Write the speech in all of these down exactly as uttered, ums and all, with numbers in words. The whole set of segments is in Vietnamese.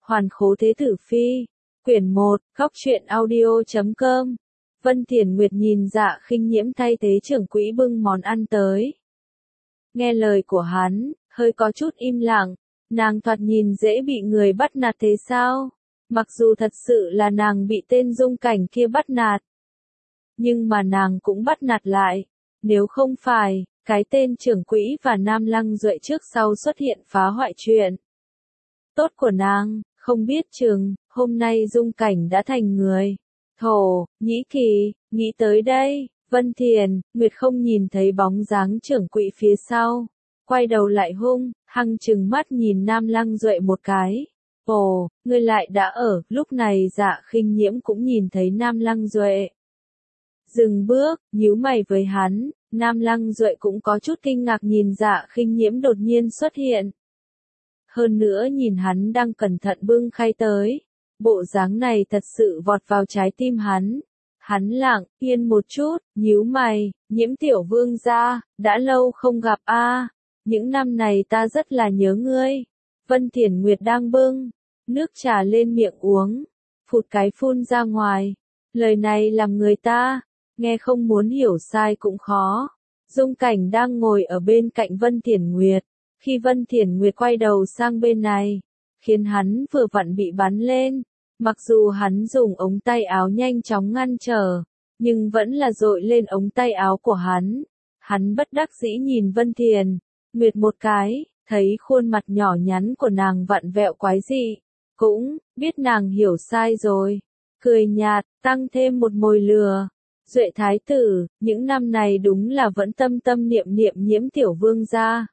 Hoàn khố thế tử phi. Quyển một, góc truyện audio chấm com. Vân Thiển Nguyệt nhìn Dạ Khinh Nhiễm thay thế trưởng quỹ bưng món ăn tới. Nghe lời của hắn, hơi có chút im lặng, nàng thoạt nhìn dễ bị người bắt nạt thế sao? Mặc dù thật sự là nàng bị tên Dung Cảnh kia bắt nạt, nhưng mà nàng cũng bắt nạt lại. Nếu không phải, cái tên trưởng quỹ và Nam Lăng Duệ trước sau xuất hiện phá hoại chuyện tốt của nàng, không biết chừng, hôm nay Dung Cảnh đã thành người. Thổ, Nhĩ Kỳ, nghĩ tới đây, Vân Thiền, Nguyệt không nhìn thấy bóng dáng trưởng quỹ phía sau. Quay đầu lại hung, hăng trừng mắt nhìn Nam Lăng Duệ một cái. Ồ, ngươi lại đã ở, lúc này Dạ Khinh Nhiễm cũng nhìn thấy Nam Lăng Duệ. Dừng bước, nhíu mày với hắn, Nam Lăng Duệ cũng có chút kinh ngạc nhìn Dạ Khinh Nhiễm đột nhiên xuất hiện. Hơn nữa nhìn hắn đang cẩn thận bưng khay tới. Bộ dáng này thật sự vọt vào trái tim hắn. Hắn lặng, yên một chút, nhíu mày, Nhiễm tiểu vương gia, đã lâu không gặp a, à, những năm này ta rất là nhớ ngươi. Vân Thiển Nguyệt đang bưng nước trà lên miệng uống, phụt cái phun ra ngoài. Lời này làm người ta nghe không muốn hiểu sai cũng khó. Dung Cảnh đang ngồi ở bên cạnh Vân Thiển Nguyệt, khi Vân Thiển Nguyệt quay đầu sang bên này, khiến hắn vừa vặn bị bắn lên. Mặc dù hắn dùng ống tay áo nhanh chóng ngăn trở, nhưng vẫn là dội lên ống tay áo của hắn. Hắn bất đắc dĩ nhìn Vân Thiển Nguyệt một cái, thấy khuôn mặt nhỏ nhắn của nàng vặn vẹo quái dị, cũng biết nàng hiểu sai rồi. Cười nhạt, tăng thêm một mồi lừa. Duệ thái tử, những năm này đúng là vẫn tâm tâm niệm niệm Nhiễm tiểu vương gia.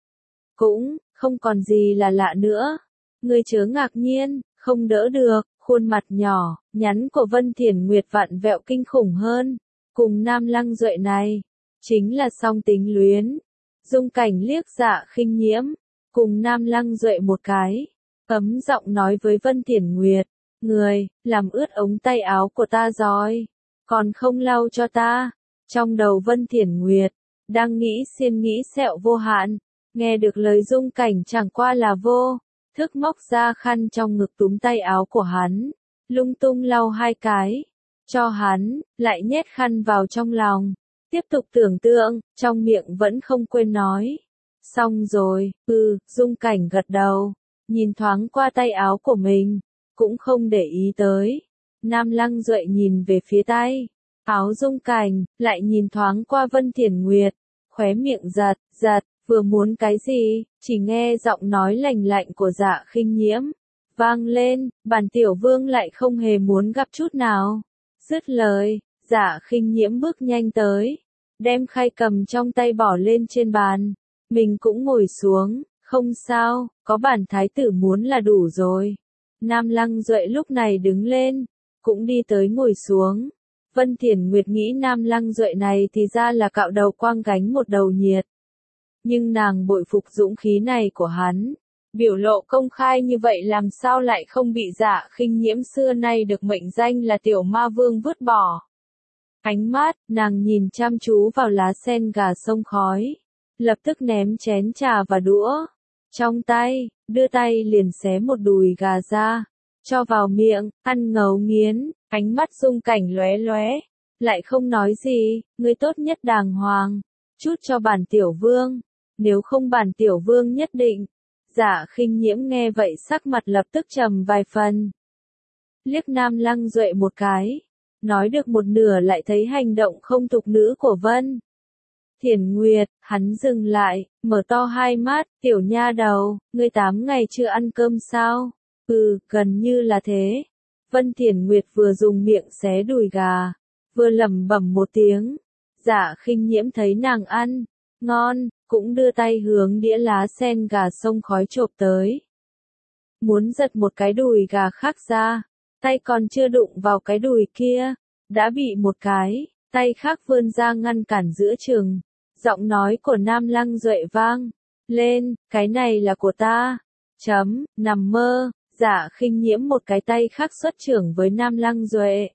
Cũng không còn gì là lạ nữa. Ngươi chớ ngạc nhiên, không đỡ được. Khuôn mặt nhỏ, nhắn của Vân Thiển Nguyệt vặn vẹo kinh khủng hơn. Cùng Nam Lăng Duệ này, chính là song tính luyến. Dung Cảnh liếc Dạ Khinh Nhiễm, cùng Nam Lăng Duệ một cái. Ấm giọng nói với Vân Thiển Nguyệt, người, làm ướt ống tay áo của ta rồi, còn không lau cho ta. Trong đầu Vân Thiển Nguyệt, đang nghĩ xiên nghĩ sẹo vô hạn, nghe được lời Dung Cảnh chẳng qua là vô thức móc ra khăn trong ngực túm tay áo của hắn, lung tung lau hai cái, cho hắn, lại nhét khăn vào trong lòng, tiếp tục tưởng tượng, trong miệng vẫn không quên nói. Xong rồi, ừ, Dung Cảnh gật đầu, nhìn thoáng qua tay áo của mình, cũng không để ý tới. Nam Lăng Duệ nhìn về phía tay áo Dung Cảnh, lại nhìn thoáng qua Vân Thiển Nguyệt, khóe miệng giật, giật. Vừa muốn cái gì, chỉ nghe giọng nói lành lạnh của Dạ Khinh Nhiễm vang lên, bản tiểu vương lại không hề muốn gặp chút nào. Dứt lời, Dạ Khinh Nhiễm bước nhanh tới, đem khay cầm trong tay bỏ lên trên bàn, mình cũng ngồi xuống. Không sao, có bản thái tử muốn là đủ rồi. Nam Lăng Duệ lúc này đứng lên, cũng đi tới ngồi xuống. Vân Thiển Nguyệt nghĩ Nam Lăng Duệ này thì ra là cạo đầu quang gánh một đầu nhiệt. Nhưng nàng bội phục dũng khí này của hắn. Biểu lộ công khai như vậy làm sao lại không bị Dạ Khinh Nhiễm xưa nay được mệnh danh là tiểu ma vương vứt bỏ. Ánh mắt, nàng nhìn chăm chú vào lá sen gà sông khói. Lập tức ném chén trà và đũa trong tay, đưa tay liền xé một đùi gà ra, cho vào miệng, ăn ngấu nghiến. Ánh mắt Dung Cảnh lóe lóe, lại không nói gì. Ngươi tốt nhất đàng hoàng chút cho bản tiểu vương, nếu không bản tiểu vương nhất định. Dạ Khinh Nhiễm nghe vậy sắc mặt lập tức trầm vài phần. Liếc Nam Lăng Duệ một cái, nói được một nửa lại thấy hành động không tục nữ của Vân Thiển Nguyệt. Hắn dừng lại, mở to hai mắt, tiểu nha đầu, ngươi tám ngày chưa ăn cơm sao? Ừ, gần như là thế. Vân Thiển Nguyệt vừa dùng miệng xé đùi gà, vừa lẩm bẩm một tiếng. Dạ Khinh Nhiễm thấy nàng ăn ngon, cũng đưa tay hướng đĩa lá sen gà sông khói chộp tới. Muốn giật một cái đùi gà khác ra, tay còn chưa đụng vào cái đùi kia, đã bị một cái tay khác vươn ra ngăn cản giữa chừng. Giọng nói của Nam Lăng Duệ vang lên, cái này là của ta. Chấm, nằm mơ. Dạ Khinh Nhiễm một cái tay khác xuất chưởng với Nam Lăng Duệ.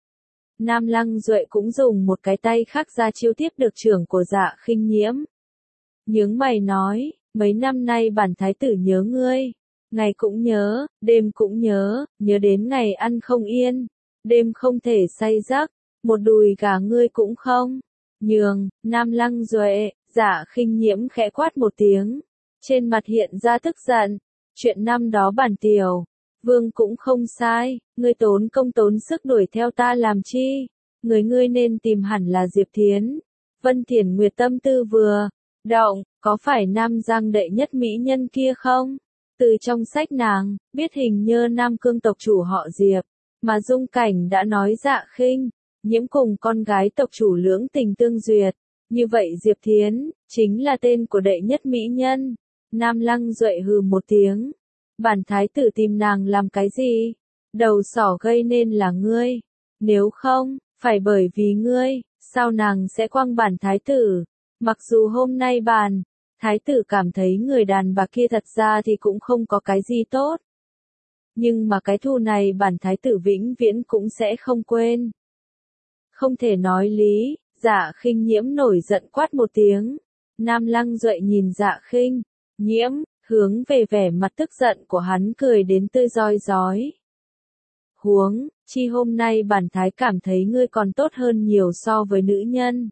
Nam Lăng Duệ cũng dùng một cái tay khác ra chiêu tiếp được chưởng của Dạ Khinh Nhiễm. Nhướng mày nói, mấy năm nay bản thái tử nhớ ngươi, ngày cũng nhớ, đêm cũng nhớ, nhớ đến ngày ăn không yên, đêm không thể say giấc, một đùi gà ngươi cũng không. Nhường, Nam Lăng Duệ, Dạ Khinh Nhiễm khẽ quát một tiếng, trên mặt hiện ra tức giận, chuyện năm đó Bản Tiểu Vương cũng không sai, ngươi tốn công tốn sức đuổi theo ta làm chi, người ngươi nên tìm hẳn là Diệp Thiến. Vân Thiển Nguyệt tâm tư vừa động, có phải Nam Giang đệ nhất mỹ nhân kia không? Từ trong sách nàng, biết hình như Nam Cương tộc chủ họ Diệp, mà Dung Cảnh đã nói Dạ Khinh Nhiễm cùng con gái tộc chủ lưỡng tình tương duyệt, như vậy Diệp Thiến, chính là tên của đệ nhất mỹ nhân. Nam Lăng Duệ hừ một tiếng, bản thái tử tìm nàng làm cái gì? Đầu sỏ gây nên là ngươi, nếu không, phải bởi vì ngươi, sao nàng sẽ quăng bản thái tử? Mặc dù hôm nay bản thái tử cảm thấy người đàn bà kia thật ra thì cũng không có cái gì tốt, nhưng mà cái thù này bản thái tử vĩnh viễn cũng sẽ không quên. Không thể nói lý, Dạ Khinh Nhiễm nổi giận quát một tiếng. Nam Lăng Duệ nhìn Dạ Khinh Nhiễm, hướng về vẻ mặt tức giận của hắn cười đến tươi rói rói. Huống chi hôm nay bản thái cảm thấy ngươi còn tốt hơn nhiều so với nữ nhân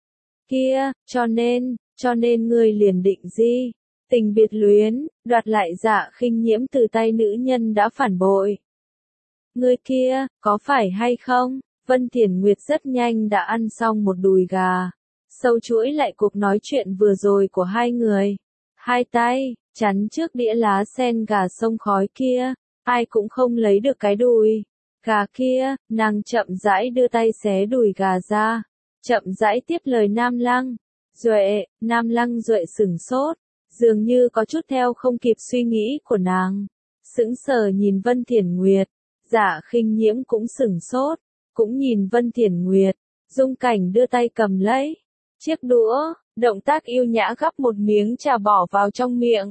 kia, cho nên, cho nên ngươi liền định gì? Tình biệt luyến, đoạt lại Dạ Khinh Nhiễm từ tay nữ nhân đã phản bội. Ngươi kia, có phải hay không? Vân Thiển Nguyệt rất nhanh đã ăn xong một đùi gà, sâu chuỗi lại cuộc nói chuyện vừa rồi của hai người. Hai tay, chắn trước đĩa lá sen gà sông khói kia, ai cũng không lấy được cái đùi gà kia, nàng chậm rãi đưa tay xé đùi gà ra, chậm rãi tiếp lời Nam Lăng Duệ. Nam Lăng Duệ sửng sốt, dường như có chút theo không kịp suy nghĩ của nàng, sững sờ nhìn Vân Thiển Nguyệt. Dạ Khinh Nhiễm cũng sửng sốt, cũng nhìn Vân Thiển Nguyệt. Dung Cảnh đưa tay cầm lấy chiếc đũa, động tác yêu nhã gắp một miếng trà bỏ vào trong miệng.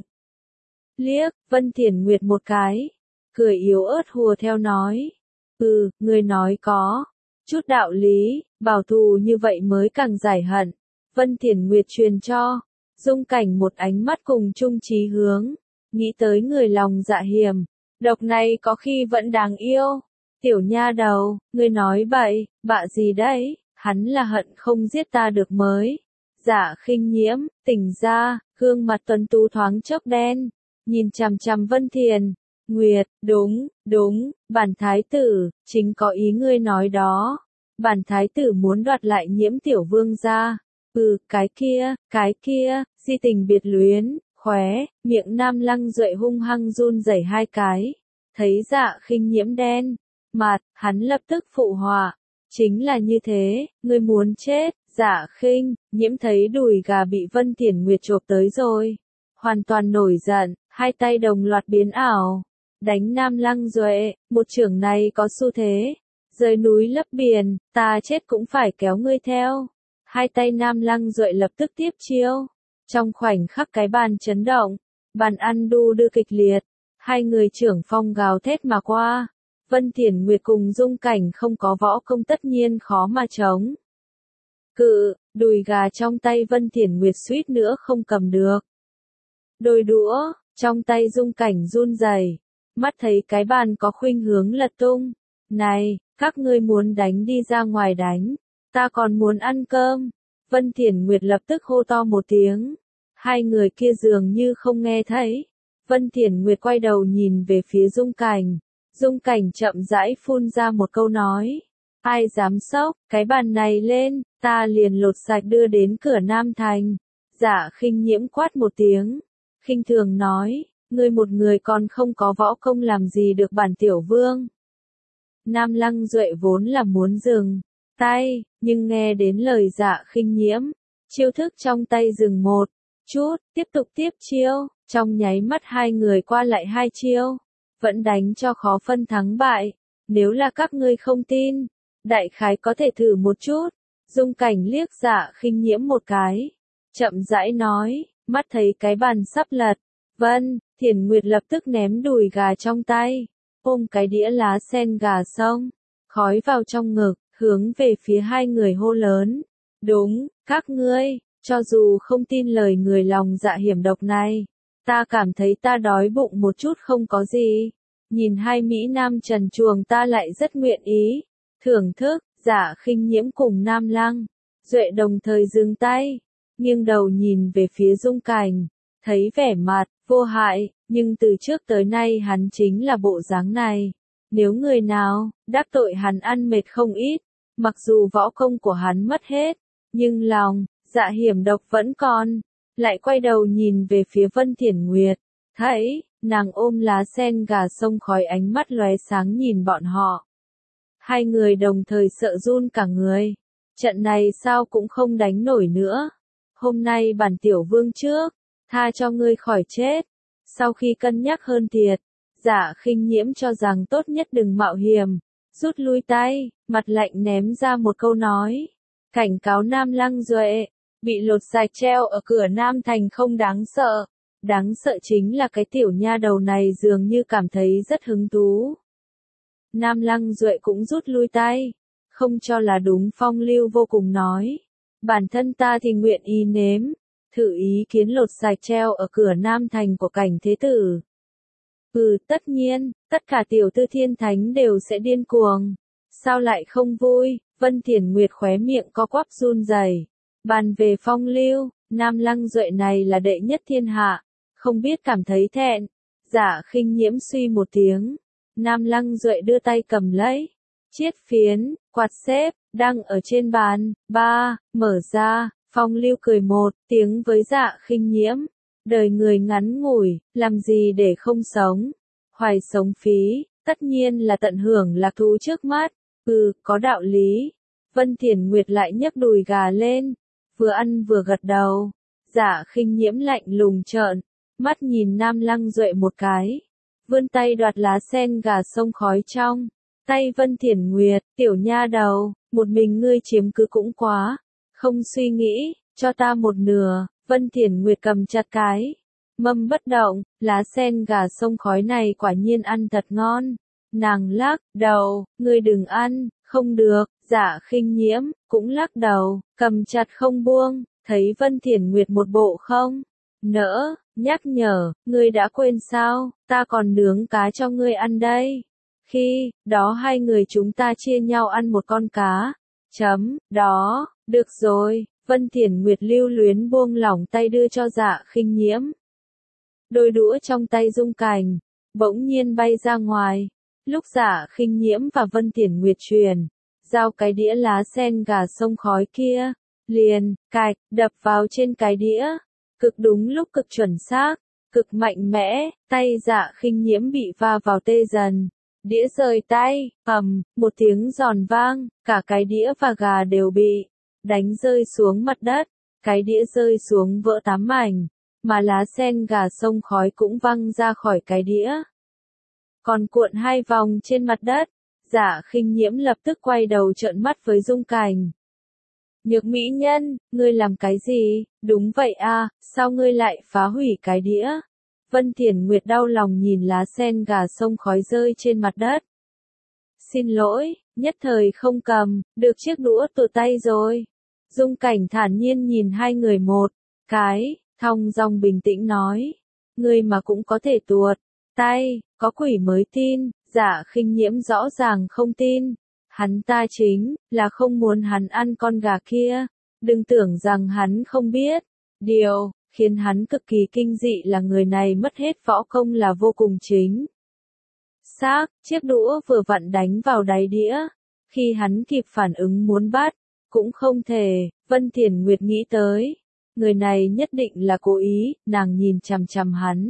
Liếc Vân Thiển Nguyệt một cái, cười yếu ớt hùa theo nói, ừ, người nói có chút đạo lý, bảo thù như vậy mới càng giải hận. Vân Thiển Nguyệt truyền cho Dung Cảnh một ánh mắt cùng chung chí hướng, nghĩ tới người lòng dạ hiểm độc này có khi vẫn đáng yêu. Tiểu nha đầu, ngươi nói bậy, bạ gì đấy, hắn là hận không giết ta được mới. Dạ Khinh Nhiễm, tỉnh ra, gương mặt tuấn tú thoáng chốc đen, nhìn chằm chằm Vân Thiển Nguyệt, đúng, đúng, bản thái tử, chính có ý ngươi nói đó. Bản thái tử muốn đoạt lại Nhiễm tiểu vương gia. Ừ, cái kia, cái kia, si tình biệt luyến, khóe, miệng Nam Lăng Duệ hung hăng run rẩy hai cái. Thấy Dạ Khinh Nhiễm đen mặt, hắn lập tức phụ họa. Chính là như thế, ngươi muốn chết. Dạ Khinh Nhiễm thấy đùi gà bị Vân Thiển Nguyệt chộp tới rồi, hoàn toàn nổi giận, hai tay đồng loạt biến ảo, đánh Nam Lăng Duệ. Một chưởng này có xu thế rời núi lấp biển, ta chết cũng phải kéo ngươi theo. Hai tay Nam Lăng Duệ lập tức tiếp chiêu, trong khoảnh khắc cái bàn chấn động, bàn ăn đu đưa kịch liệt, hai người trưởng phong gào thét mà qua. Vân Thiển Nguyệt cùng Dung Cảnh không có võ công tất nhiên khó mà chống cự, đùi gà trong tay Vân Thiển Nguyệt suýt nữa không cầm được. Đôi đũa trong tay Dung Cảnh run rẩy, mắt thấy cái bàn có khuynh hướng lật tung. Này, các ngươi muốn đánh đi ra ngoài đánh, ta còn muốn ăn cơm. Vân Thiển Nguyệt lập tức hô to một tiếng, hai người kia dường như không nghe thấy. Vân Thiển Nguyệt quay đầu nhìn về phía Dung Cảnh, Dung Cảnh chậm rãi phun ra một câu nói, ai dám xốc cái bàn này lên, ta liền lột sạch đưa đến cửa Nam Thành. Dạ Khinh Nhiễm quát một tiếng, khinh thường nói, ngươi một người còn không có võ công làm gì được bản tiểu vương. Nam Lăng Duệ vốn là muốn dừng tay, nhưng nghe đến lời Dạ Khinh Nhiễm, chiêu thức trong tay dừng một chút, tiếp tục tiếp chiêu, trong nháy mắt hai người qua lại hai chiêu, vẫn đánh cho khó phân thắng bại. Nếu là các ngươi không tin, đại khái có thể thử một chút. Dung Cảnh liếc Dạ Khinh Nhiễm một cái, chậm rãi nói, mắt thấy cái bàn sắp lật, Vân Thiển Nguyệt lập tức ném đùi gà trong tay, ôm cái đĩa lá sen gà xong, khói vào trong ngực, hướng về phía hai người hô lớn, đúng, các ngươi, cho dù không tin lời người lòng dạ hiểm độc này, Ta cảm thấy ta đói bụng một chút không có gì. Nhìn hai Mỹ Nam trần truồng ta lại rất nguyện ý. Thưởng thức, Dạ Khinh Nhiễm cùng Nam Lăng. Duệ đồng thời dừng tay, nghiêng đầu nhìn về phía Dung Cảnh, thấy vẻ mặt vô hại, nhưng từ trước tới nay hắn chính là bộ dáng này. Nếu người nào đắc tội hắn ăn mệt không ít, mặc dù võ công của hắn mất hết, nhưng lòng dạ hiểm độc vẫn còn. Lại quay đầu nhìn về phía Vân Thiển Nguyệt, thấy nàng ôm lá sen gà sông khói, ánh mắt lóe sáng nhìn bọn họ. Hai người đồng thời sợ run cả người. Trận này sao cũng không đánh nổi nữa. Hôm nay bản tiểu vương trước, tha cho ngươi khỏi chết. Sau khi cân nhắc hơn thiệt, Dạ Khinh Nhiễm cho rằng tốt nhất đừng mạo hiểm, rút lui tay, mặt lạnh ném ra một câu nói. Cảnh cáo Nam Lăng Duệ, bị lột sạch treo ở cửa Nam Thành không đáng sợ. Đáng sợ chính là cái tiểu nha đầu này dường như cảm thấy rất hứng thú. Nam Lăng Duệ cũng rút lui tay. Không cho là đúng, phong lưu vô cùng nói. Bản thân ta thì nguyện ý nếm, thử ý kiến lột sạch treo ở cửa Nam Thành của Cảnh Thế Tử. Ừ, tất nhiên, tất cả tiểu tư thiên thánh đều sẽ điên cuồng. Sao lại không vui? Vân Thiển Nguyệt khóe miệng co quắp run rẩy. Bàn về phong lưu, Nam Lăng Duệ này là đệ nhất thiên hạ, không biết cảm thấy thẹn. Dạ Khinh Nhiễm suy một tiếng. Nam Lăng Duệ đưa tay cầm lấy chiết phiến, quạt xếp, đang ở trên bàn. Ba, mở ra, phong lưu cười một tiếng với Dạ Khinh Nhiễm. Đời người ngắn ngủi, làm gì để không sống. Hoài sống phí, tất nhiên là tận hưởng lạc thú trước mắt. Ừ, có đạo lý. Vân Thiển Nguyệt lại nhấc đùi gà lên, vừa ăn vừa gật đầu. Dạ Khinh Nhiễm lạnh lùng trợn mắt nhìn Nam Lăng Duệ một cái, vươn tay đoạt lá sen gà sông khói trong tay Vân Thiển Nguyệt. Tiểu nha đầu, một mình ngươi chiếm cứ cũng quá, không suy nghĩ, cho ta một nửa. Vân Thiển Nguyệt cầm chặt cái mâm bất động, lá sen gà sông khói này quả nhiên ăn thật ngon. Nàng lắc đầu, ngươi đừng ăn. Không được. Dạ Khinh Nhiễm cũng lắc đầu, cầm chặt không buông. Thấy Vân Thiển Nguyệt một bộ không nỡ nhắc nhở, ngươi đã quên sao, ta còn nướng cá cho ngươi ăn đây. Khi đó hai người chúng ta chia nhau ăn một con cá. Chấm, đó, được rồi. Vân Thiển Nguyệt lưu luyến buông lỏng tay đưa cho Dạ Khinh Nhiễm. Đôi đũa trong tay Dung Cảnh bỗng nhiên bay ra ngoài. Lúc Dạ Khinh Nhiễm và Vân Thiển Nguyệt truyền giao cái đĩa lá sen gà sông khói kia, liền cạch đập vào trên cái đĩa, cực đúng lúc, cực chuẩn xác, cực mạnh mẽ. Tay Dạ Khinh Nhiễm bị va vào tê dần, đĩa rời tay, ầm, một tiếng giòn vang, cả cái đĩa và gà đều bị đánh rơi xuống mặt đất. Cái đĩa rơi xuống vỡ tám mảnh, mà lá sen gà sông khói cũng văng ra khỏi cái đĩa, còn cuộn hai vòng trên mặt đất. Dạ Khinh Nhiễm lập tức quay đầu trợn mắt với Dung Cảnh. Nhược mỹ nhân, ngươi làm cái gì? Đúng vậy à, sao ngươi lại phá hủy cái đĩa? Vân Thiển Nguyệt đau lòng nhìn lá sen gà sông khói rơi trên mặt đất. Xin lỗi, nhất thời không cầm được chiếc đũa từ tay rồi. Dung Cảnh thản nhiên nhìn hai người một cái, thong dong bình tĩnh nói. Ngươi mà cũng có thể tuột tay, có quỷ mới tin. Dạ Khinh Nhiễm rõ ràng không tin. Hắn ta chính là không muốn hắn ăn con gà kia. Đừng tưởng rằng hắn không biết. Điều khiến hắn cực kỳ kinh dị là người này mất hết võ công là vô cùng chính xác. Chiếc đũa vừa vặn đánh vào đáy đĩa. Khi hắn kịp phản ứng muốn bắt, cũng không thể. Vân Thiển Nguyệt nghĩ tới, người này nhất định là cố ý. Nàng nhìn chằm chằm hắn,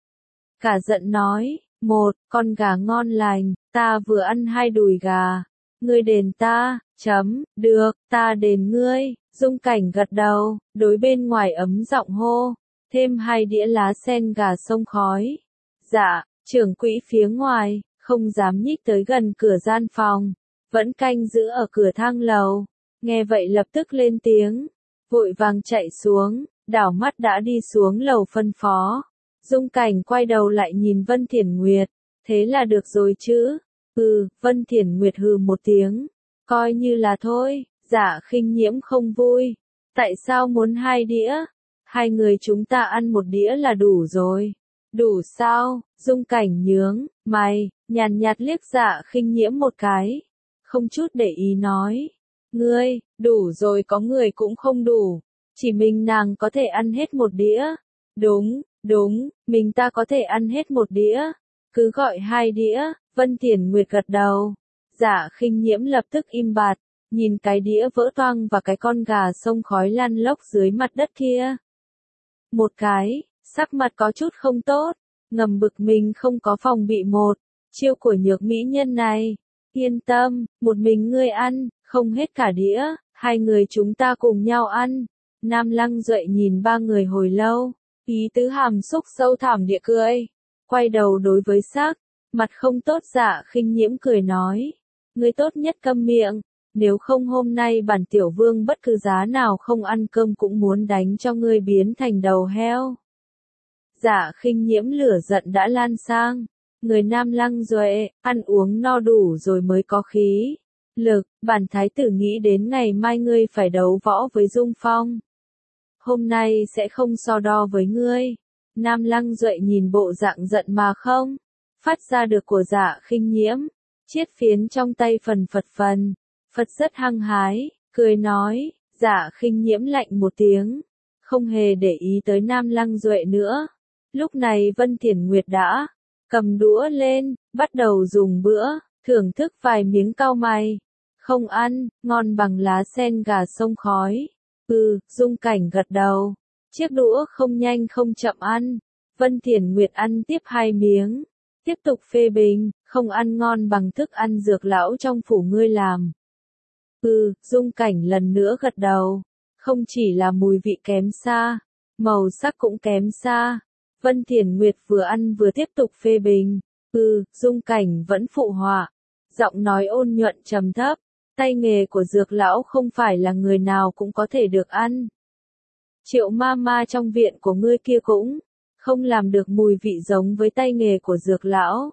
cả giận nói. Một, con gà ngon lành, ta vừa ăn hai đùi gà. Ngươi đền ta. Chấm, được, ta đền ngươi. Dung Cảnh gật đầu, đối bên ngoài ấm giọng hô. Thêm hai đĩa lá sen gà sông khói. Dạ, trưởng quỹ phía ngoài, không dám nhích tới gần cửa gian phòng, vẫn canh giữ ở cửa thang lầu. Nghe vậy lập tức lên tiếng, vội vàng chạy xuống, đảo mắt đã đi xuống lầu phân phó. Dung Cảnh quay đầu lại nhìn Vân Thiển Nguyệt, thế là được rồi chứ? Ừ, Vân Thiển Nguyệt hừ một tiếng, coi như là thôi. Dạ Khinh Nhiễm không vui, tại sao muốn hai đĩa? hai người chúng ta ăn một đĩa là đủ rồi. Đủ sao? Dung Cảnh nhướng mày, nhàn nhạt liếc Dạ Khinh Nhiễm một cái, không chút để ý nói. Ngươi, đủ rồi, có người cũng không đủ. Chỉ mình nàng có thể ăn hết một đĩa. Đúng, đúng, mình ta có thể ăn hết một đĩa. Cứ gọi hai đĩa. Vân Thiển Nguyệt gật đầu. Dạ Khinh Nhiễm lập tức im bặt, nhìn cái đĩa vỡ toang và cái con gà xông khói lăn lóc dưới mặt đất kia. Một cái, sắc mặt có chút không tốt, ngầm bực mình không có phòng bị một chiêu của nhược mỹ nhân này. Yên tâm, một mình ngươi ăn, không hết cả đĩa, hai người chúng ta cùng nhau ăn. Nam Lăng Duệ nhìn ba người hồi lâu, ý tứ hàm xúc sâu thẳm địa cười, quay đầu đối với sắc mặt không tốt Dạ Khinh Nhiễm cười nói, ngươi tốt nhất câm miệng, nếu không hôm nay bản tiểu vương bất cứ giá nào không ăn cơm cũng muốn đánh cho ngươi biến thành đầu heo. Dạ Khinh Nhiễm lửa giận đã lan sang, người Nam Lăng Duệ, ăn uống no đủ rồi mới có khí lực, bản thái tử nghĩ đến ngày mai ngươi phải đấu võ với Dung Phong. Hôm nay sẽ không so đo với ngươi. Nam Lăng Duệ nhìn bộ dạng giận mà không phát ra được của Dạ Khinh Nhiễm, chiết phiến trong tay phần phật phần, Phật rất hăng hái, cười nói. Dạ Khinh Nhiễm lạnh một tiếng, không hề để ý tới Nam Lăng Duệ nữa. Lúc này Vân Thiển Nguyệt đã cầm đũa lên, bắt đầu dùng bữa, thưởng thức vài miếng cau mày. Không ăn, ngon bằng lá sen gà xông khói. Ừ, Dung Cảnh gật đầu. Chiếc đũa không nhanh không chậm ăn. Vân Thiển Nguyệt ăn tiếp hai miếng. Tiếp tục phê bình, không ăn ngon bằng thức ăn dược lão trong phủ ngươi làm. Ừ, Dung Cảnh lần nữa gật đầu. Không chỉ là mùi vị kém xa, màu sắc cũng kém xa. Vân Thiển Nguyệt vừa ăn vừa tiếp tục phê bình. Ừ, Dung Cảnh vẫn phụ họa. Giọng nói ôn nhuận trầm thấp. Tay nghề của dược lão không phải là người nào cũng có thể được ăn. Triệu ma ma trong viện của ngươi kia cũng không làm được mùi vị giống với tay nghề của dược lão.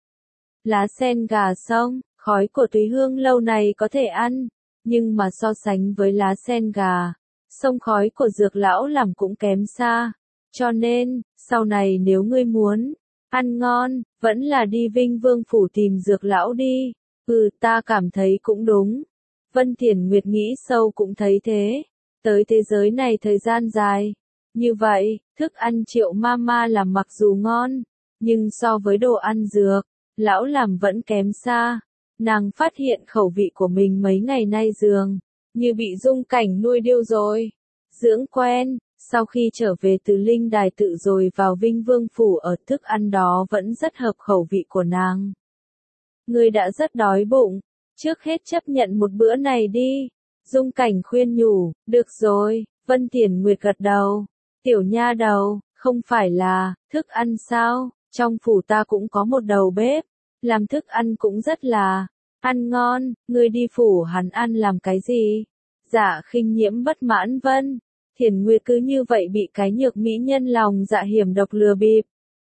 Lá sen gà xông, khói của Túy Hương lâu này có thể ăn, nhưng mà so sánh với lá sen gà, xông khói của dược lão làm cũng kém xa. Cho nên, sau này nếu ngươi muốn ăn ngon, vẫn là đi Vinh Vương phủ tìm dược lão đi. Ừ, ta cảm thấy cũng đúng. Vân Thiển Nguyệt nghĩ sâu cũng thấy thế. Tới thế giới này thời gian dài. Như vậy, thức ăn Triệu ma ma làm mặc dù ngon, nhưng so với đồ ăn dược, lão làm vẫn kém xa. Nàng phát hiện khẩu vị của mình mấy ngày nay dường như bị Dung Cảnh nuôi điêu rồi. Dưỡng quen, sau khi trở về từ Linh Đài tự rồi vào Vinh Vương phủ ở thức ăn đó vẫn rất hợp khẩu vị của nàng. Ngươi đã rất đói bụng, trước hết chấp nhận một bữa này đi. Dung Cảnh khuyên nhủ. Được rồi, Vân Thiển Nguyệt gật đầu. Tiểu nha đầu, không phải là thức ăn sao? Trong phủ ta cũng có một đầu bếp, làm thức ăn cũng rất là ăn ngon. Ngươi đi phủ hắn ăn làm cái gì? Dạ Khinh Nhiễm bất mãn. Vân Thiển Nguyệt cứ như vậy bị cái nhược mỹ nhân lòng dạ hiểm độc lừa bịp.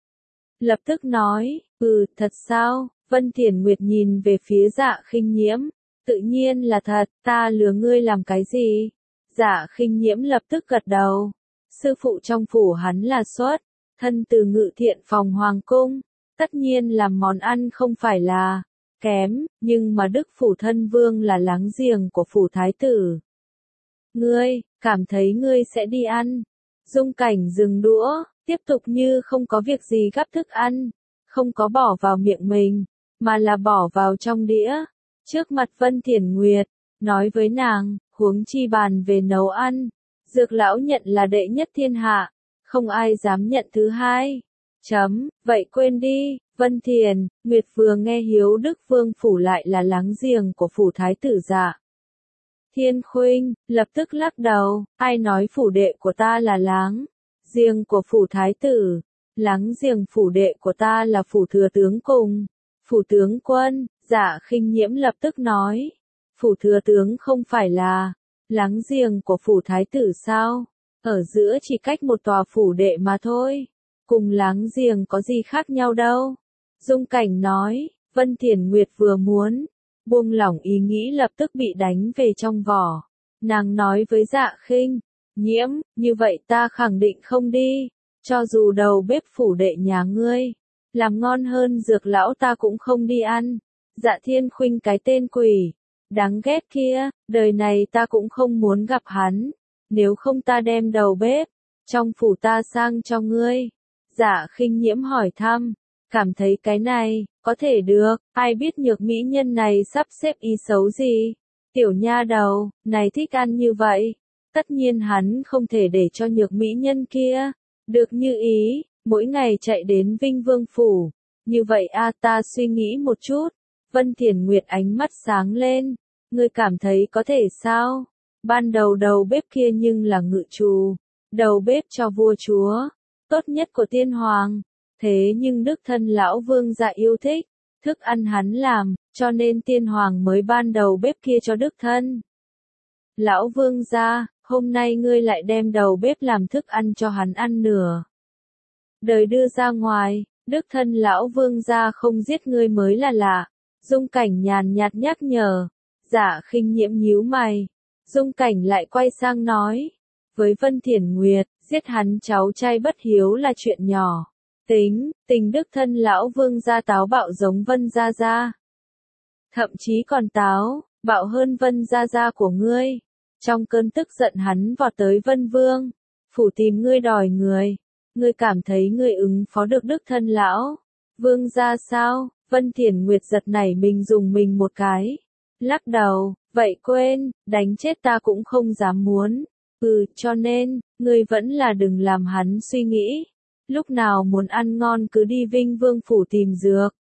Lập tức nói, ừ, thật sao? Vân Thiển Nguyệt nhìn về phía Dạ Khinh Nhiễm. Tự nhiên là thật, ta lừa ngươi làm cái gì? Dạ Khinh Nhiễm lập tức gật đầu. Sư phụ trong phủ hắn là xuất thân từ Ngự Thiện phòng hoàng cung, tất nhiên làm món ăn không phải là kém, nhưng mà Đức phủ thân vương là láng giềng của phủ thái tử. Ngươi, cảm thấy ngươi sẽ đi ăn? Dung Cảnh dừng đũa, tiếp tục như không có việc gì gắp thức ăn, không có bỏ vào miệng mình, mà là bỏ vào trong đĩa, trước mặt Vân Thiển Nguyệt, nói với nàng, huống chi bàn về nấu ăn, dược lão nhận là đệ nhất thiên hạ, không ai dám nhận thứ hai. Chấm, vậy quên đi. Vân Thiển Nguyệt vừa nghe Hiếu Đức Vương phủ lại là láng giềng của phủ thái tử Dạ Thiên Khuynh, lập tức lắc đầu, ai nói phủ đệ của ta là láng giềng của phủ thái tử? Láng giềng phủ đệ của ta là phủ thừa tướng cùng phủ tướng quân. Dạ Khinh Nhiễm lập tức nói, phủ thừa tướng không phải là láng giềng của phủ thái tử sao? Ở giữa chỉ cách một tòa phủ đệ mà thôi, cùng láng giềng có gì khác nhau đâu. Dung Cảnh nói. Vân Thiển Nguyệt vừa muốn buông lỏng ý nghĩ lập tức bị đánh về trong vỏ. Nàng nói với Dạ Khinh Nhiễm, như vậy ta khẳng định không đi, cho dù đầu bếp phủ đệ nhà ngươi, làm ngon hơn dược lão ta cũng không đi ăn. Dạ Thiên Khuynh cái tên quỷ, đáng ghét kia, đời này ta cũng không muốn gặp hắn, nếu không ta đem đầu bếp trong phủ ta sang cho ngươi. Dạ Khinh Nhiễm hỏi thăm, cảm thấy cái này có thể được, ai biết nhược mỹ nhân này sắp xếp ý xấu gì. Tiểu nha đầu này thích ăn như vậy, tất nhiên hắn không thể để cho nhược mỹ nhân kia được như ý, mỗi ngày chạy đến Vinh Vương phủ. Như vậy a, ta suy nghĩ một chút. Vân Thiền Nguyệt ánh mắt sáng lên, ngươi cảm thấy có thể sao? Ban đầu đầu bếp kia nhưng là ngự trù, đầu bếp cho vua chúa, tốt nhất của tiên hoàng. Thế nhưng đức thân lão vương dạ yêu thích thức ăn hắn làm, cho nên tiên hoàng mới ban đầu bếp kia cho đức thân. Lão vương gia, hôm nay ngươi lại đem đầu bếp làm thức ăn cho hắn ăn nửa đời đưa ra ngoài, đức thân lão vương gia không giết ngươi mới là lạ. Dung Cảnh nhàn nhạt nhắc nhở. Dạ Khinh Nhiễm nhíu mày. Dung Cảnh lại quay sang nói, với Vân Thiển Nguyệt, giết hắn cháu trai bất hiếu là chuyện nhỏ. Tính, tình đức thân lão vương gia táo bạo giống Vân gia gia, thậm chí còn táo bạo hơn Vân gia gia của ngươi. Trong cơn tức giận hắn vọt tới Vân Vương phủ tìm ngươi đòi người. Ngươi cảm thấy ngươi ứng phó được đức thân lão vương gia sao? Vân Thiển Nguyệt giật nảy mình dùng mình một cái, lắc đầu, vậy quên, đánh chết ta cũng không dám muốn. Ừ, cho nên, ngươi vẫn là đừng làm hắn suy nghĩ. Lúc nào muốn ăn ngon cứ đi Vinh Vương phủ tìm dược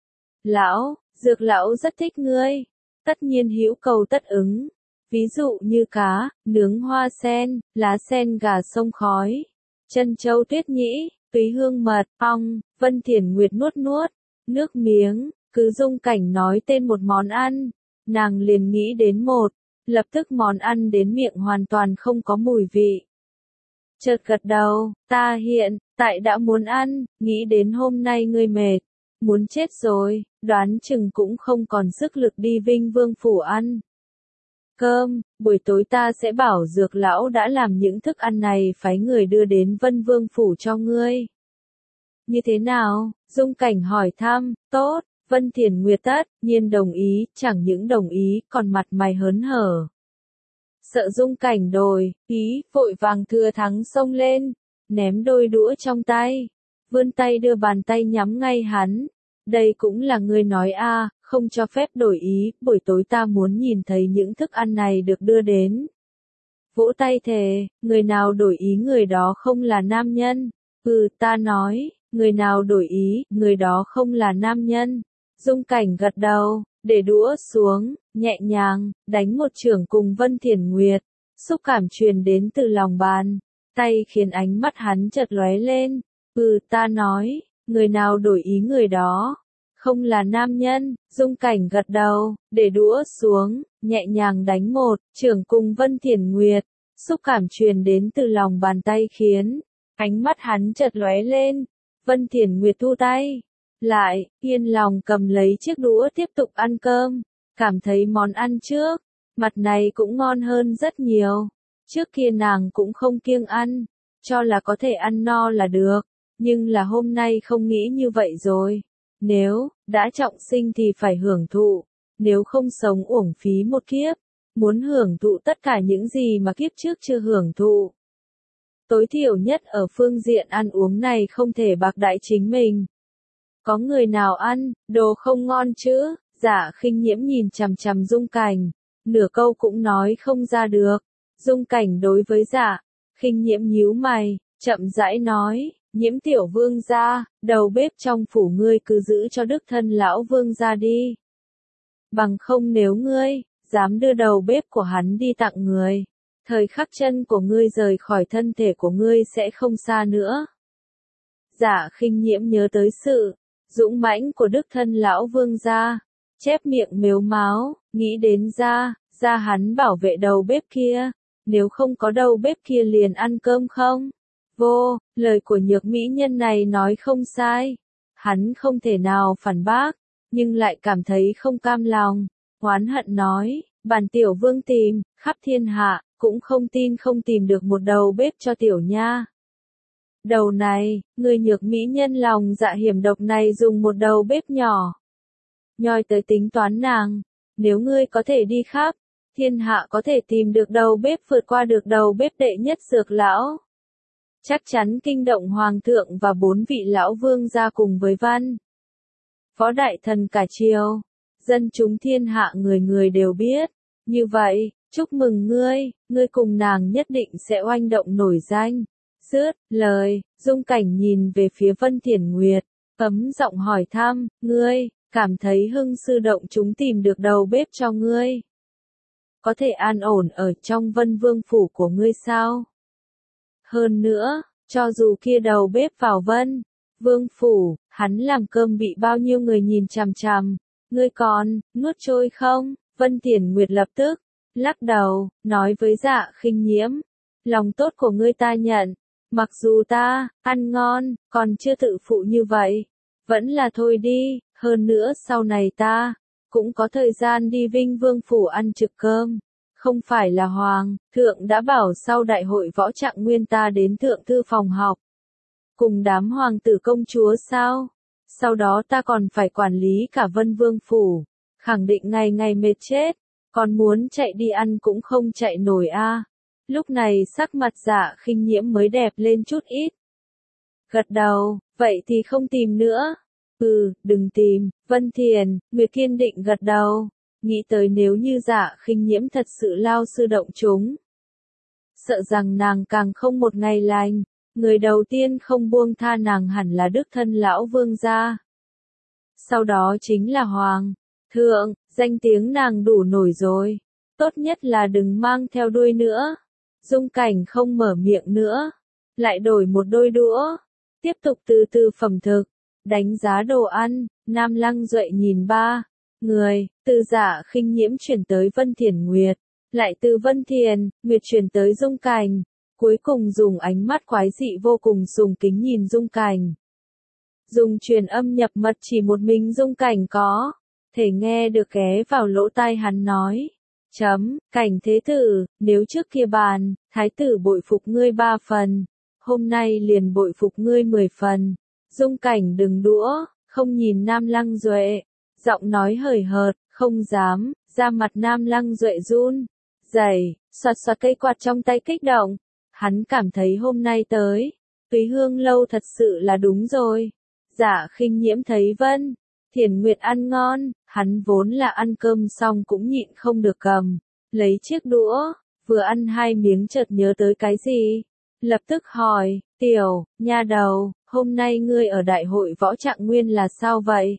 lão, dược lão rất thích ngươi, tất nhiên hữu cầu tất ứng. Ví dụ như cá, nướng hoa sen, lá sen gà sông khói, chân châu tuyết nhĩ, túy hương mật, ong. Vân Thiển Nguyệt nuốt nuốt nước miếng, cứ Dung Cảnh nói tên một món ăn, nàng liền nghĩ đến một, lập tức món ăn đến miệng hoàn toàn không có mùi vị. Chợt gật đầu, ta hiện tại đã muốn ăn, nghĩ đến hôm nay ngươi mệt, muốn chết rồi, đoán chừng cũng không còn sức lực đi Vinh Vương phủ ăn cơm. Buổi tối ta sẽ bảo dược lão đã làm những thức ăn này phái người đưa đến Vân Vương phủ cho ngươi. Như thế nào? Dung Cảnh hỏi thăm. Tốt. Vân Thiển Nguyệt tất nhiên đồng ý, chẳng những đồng ý, còn mặt mày hớn hở. Sợ Dung Cảnh đồi ý, vội vàng thừa thắng xông lên, ném đôi đũa trong tay, vươn tay đưa bàn tay nhắm ngay hắn. Đây cũng là ngươi nói a, không cho phép đổi ý, buổi tối ta muốn nhìn thấy những thức ăn này được đưa đến. Vỗ tay thề, người nào đổi ý người đó không là nam nhân. Ừ, ta nói, người nào đổi ý, người đó không là nam nhân. Dung Cảnh gật đầu, để đũa xuống, nhẹ nhàng, đánh một chưởng cùng Vân Thiển Nguyệt. Xúc cảm truyền đến từ lòng bàn tay khiến ánh mắt hắn chợt lóe lên. Ừ, ta nói, người nào đổi ý người đó không là nam nhân. Dung Cảnh gật đầu, để đũa xuống, nhẹ nhàng đánh một chưởng cùng Vân Thiển Nguyệt. Xúc cảm truyền đến từ lòng bàn tay khiến ánh mắt hắn chợt lóe lên. Vân Thiển Nguyệt thu tay lại, yên lòng cầm lấy chiếc đũa tiếp tục ăn cơm. Cảm thấy món ăn trước mặt này cũng ngon hơn rất nhiều. Trước kia nàng cũng không kiêng ăn, cho là có thể ăn no là được, nhưng là hôm nay không nghĩ như vậy rồi. Nếu đã trọng sinh thì phải hưởng thụ, nếu không sống uổng phí một kiếp. Muốn hưởng thụ tất cả những gì mà kiếp trước chưa hưởng thụ. Tối thiểu nhất ở phương diện ăn uống này không thể bạc đãi chính mình. Có người nào ăn đồ không ngon chứ? Dạ Khinh Nhiễm nhìn chằm chằm Dung Cảnh, nửa câu cũng nói không ra được. Dung Cảnh đối với Dạ Khinh Nhiễm nhíu mày, chậm rãi nói, Nhiễm tiểu vương gia, đầu bếp trong phủ ngươi cứ giữ cho đức thân lão vương gia đi. Bằng không nếu ngươi dám đưa đầu bếp của hắn đi tặng người, thời khắc chân của ngươi rời khỏi thân thể của ngươi sẽ không xa nữa. Dạ Khinh Nhiễm nhớ tới sự dũng mãnh của đức thân lão vương gia, chép miệng mếu máo, nghĩ đến ra, ra hắn bảo vệ đầu bếp kia, nếu không có đầu bếp kia liền ăn cơm không? Vô, lời của nhược mỹ nhân này nói không sai. Hắn không thể nào phản bác, nhưng lại cảm thấy không cam lòng, oán hận nói, bản tiểu vương tìm khắp thiên hạ, cũng không tin không tìm được một đầu bếp cho tiểu nha. Đầu này, người nhược mỹ nhân lòng dạ hiểm độc này dùng một đầu bếp nhỏ. Nhoi tới tính toán nàng, nếu ngươi có thể đi khắp, thiên hạ có thể tìm được đầu bếp vượt qua được đầu bếp đệ nhất dược lão. Chắc chắn kinh động hoàng thượng và bốn vị lão vương gia cùng với văn. Võ đại thần cả triều, dân chúng thiên hạ người người đều biết. Như vậy, chúc mừng ngươi, ngươi cùng nàng nhất định sẽ oanh động nổi danh. Dứt lời, Dung Cảnh nhìn về phía Vân Thiển Nguyệt, ấm giọng hỏi thăm, ngươi, cảm thấy hưng sư động chúng tìm được đầu bếp cho ngươi. Có thể an ổn ở trong Vân Vương phủ của ngươi sao? Hơn nữa, cho dù kia đầu bếp vào Vân Vương phủ, hắn làm cơm bị bao nhiêu người nhìn chằm chằm, ngươi còn nuốt trôi không? Vân Thiển Nguyệt lập tức lắc đầu, nói với Dạ Khinh Nhiễm, lòng tốt của ngươi ta nhận, mặc dù ta ăn ngon, còn chưa tự phụ như vậy, vẫn là thôi đi, hơn nữa sau này ta cũng có thời gian đi Vinh Vương phủ ăn trực cơm. Không phải là hoàng thượng đã bảo sau đại hội võ trạng nguyên ta đến thượng thư phòng học, cùng đám hoàng tử công chúa sao? Sau đó ta còn phải quản lý cả Vân Vương phủ, khẳng định ngày ngày mệt chết, còn muốn chạy đi ăn cũng không chạy nổi a. À. Lúc này sắc mặt Dạ Khinh Nhiễm mới đẹp lên chút ít. Gật đầu, vậy thì không tìm nữa. Ừ, đừng tìm. Vân Thiền Nguyệt kiên định gật đầu, nghĩ tới nếu như Dạ Khinh Nhiễm thật sự lao sư động chúng, sợ rằng nàng càng không một ngày lành, người đầu tiên không buông tha nàng hẳn là đích thân lão vương gia. Sau đó chính là hoàng thượng, danh tiếng nàng đủ nổi rồi, tốt nhất là đừng mang theo đuôi nữa. Dung Cảnh không mở miệng nữa, lại đổi một đôi đũa, tiếp tục từ từ phẩm thực, đánh giá đồ ăn. Nam Lăng Duệ nhìn ba người, từ Dạ Khinh Nhiễm chuyển tới Vân Thiển Nguyệt, lại từ Vân Thiền Nguyệt chuyển tới Dung Cảnh, cuối cùng dùng ánh mắt quái dị vô cùng sùng kính nhìn Dung Cảnh. Dùng truyền âm nhập mật chỉ một mình Dung Cảnh có thể nghe được ghé vào lỗ tai hắn nói. Chấm, Cảnh thế tử, nếu trước kia bàn, thái tử bội phục ngươi ba phần, hôm nay liền bội phục ngươi mười phần. Dung Cảnh đừng đũa, không nhìn Nam Lăng Duệ, giọng nói hời hợt, không dám, da mặt Nam Lăng Duệ run rẩy, xoạt xoạt cây quạt trong tay kích động. Hắn cảm thấy hôm nay tới Túy Hương lâu thật sự là đúng rồi. Dạ Khinh Nhiễm thấy Vân Thiển Nguyệt ăn ngon, hắn vốn là ăn cơm xong cũng nhịn không được cầm lấy chiếc đũa, vừa ăn hai miếng chợt nhớ tới cái gì, lập tức hỏi, tiểu nha đầu, hôm nay ngươi ở đại hội võ trạng nguyên là sao vậy?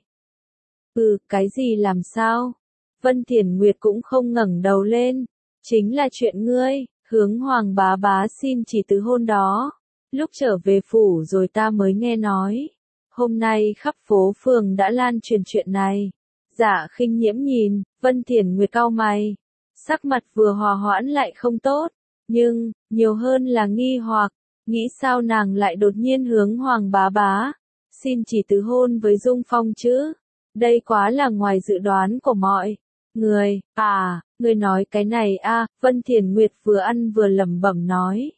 Ừ, cái gì làm sao? Vân Thiển Nguyệt cũng không ngẩng đầu lên, chính là chuyện ngươi hướng hoàng bá bá xin chỉ tứ hôn đó, lúc trở về phủ rồi ta mới nghe nói. Hôm nay khắp phố phường đã lan truyền chuyện này. Dạ Khinh Nhiễm nhìn Vân Thiển Nguyệt cau mày, sắc mặt vừa hòa hoãn lại không tốt, nhưng nhiều hơn là nghi hoặc, nghĩ sao nàng lại đột nhiên hướng hoàng bá bá xin chỉ tứ hôn với Dung Phong chứ? Đây quá là ngoài dự đoán của mọi người. À, người nói cái này a? À, Vân Thiển Nguyệt vừa ăn vừa lẩm bẩm nói.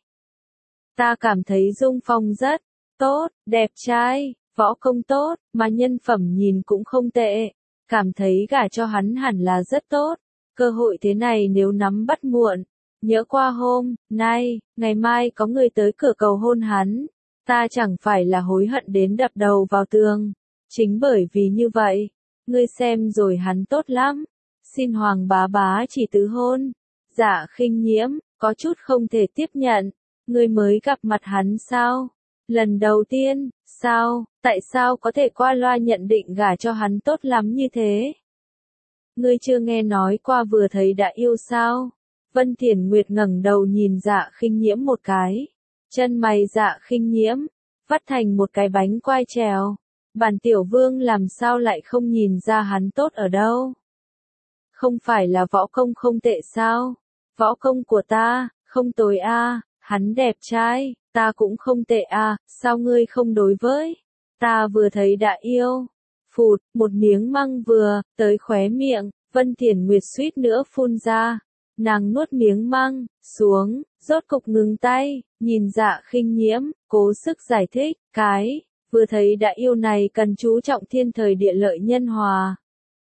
Ta cảm thấy Dung Phong rất tốt, đẹp trai, võ công tốt, mà nhân phẩm nhìn cũng không tệ, cảm thấy gả cho hắn hẳn là rất tốt. Cơ hội thế này nếu nắm bắt muộn, nhỡ qua hôm nay, ngày mai có người tới cửa cầu hôn hắn, ta chẳng phải là hối hận đến đập đầu vào tường. Chính bởi vì như vậy, ngươi xem rồi hắn tốt lắm, xin hoàng bá bá chỉ tứ hôn. Dạ Khinh Nhiễm có chút không thể tiếp nhận, ngươi mới gặp mặt hắn sao? Lần đầu tiên, sao, tại sao có thể qua loa nhận định gả cho hắn tốt lắm như thế? Ngươi chưa nghe nói qua vừa thấy đã yêu sao? Vân Thiển Nguyệt ngẩng đầu nhìn Dạ Khinh Nhiễm một cái, chân mày Dạ Khinh Nhiễm vắt thành một cái bánh quai trèo. Bản tiểu vương làm sao lại không nhìn ra hắn tốt ở đâu? Không phải là võ công không tệ sao? Võ công của ta không tồi a, à, hắn đẹp trai, ta cũng không tệ a, à, sao ngươi không đối với? Ta vừa thấy đã yêu. Phụt, một miếng măng vừa tới khóe miệng, Vân Thiển Nguyệt suýt nữa phun ra. Nàng nuốt miếng măng xuống, rốt cục ngừng tay, nhìn Dạ Khinh Nhiễm, cố sức giải thích, cái, vừa thấy đã yêu này cần chú trọng thiên thời địa lợi nhân hòa.